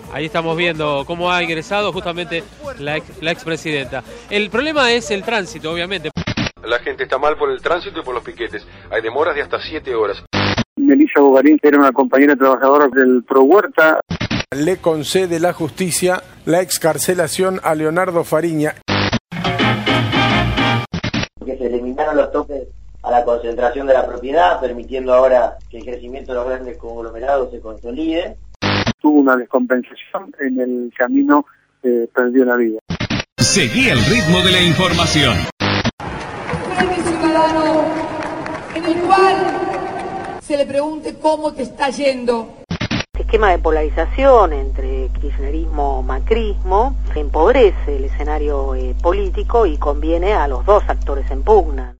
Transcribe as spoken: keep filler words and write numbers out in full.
Ahí estamos viendo cómo ha ingresado justamente la, ex, la expresidenta. El problema es el tránsito, obviamente. La gente está mal por el tránsito y por los piquetes. Hay demoras de hasta siete horas. Melissa Bogarín era una compañera trabajadora del Pro Huerta. Le concede la justicia la excarcelación a Leonardo Fariña. Que se eliminaron los topes a la concentración de la propiedad, permitiendo ahora que el crecimiento de los grandes conglomerados se consolide. Tuvo una descompensación en el camino, eh, perdió la vida. Seguí el ritmo de la información. Un ciudadano en el cual se le pregunte cómo te está yendo. Este esquema de polarización entre kirchnerismo y macrismo empobrece el escenario eh, político y conviene a los dos actores en pugna.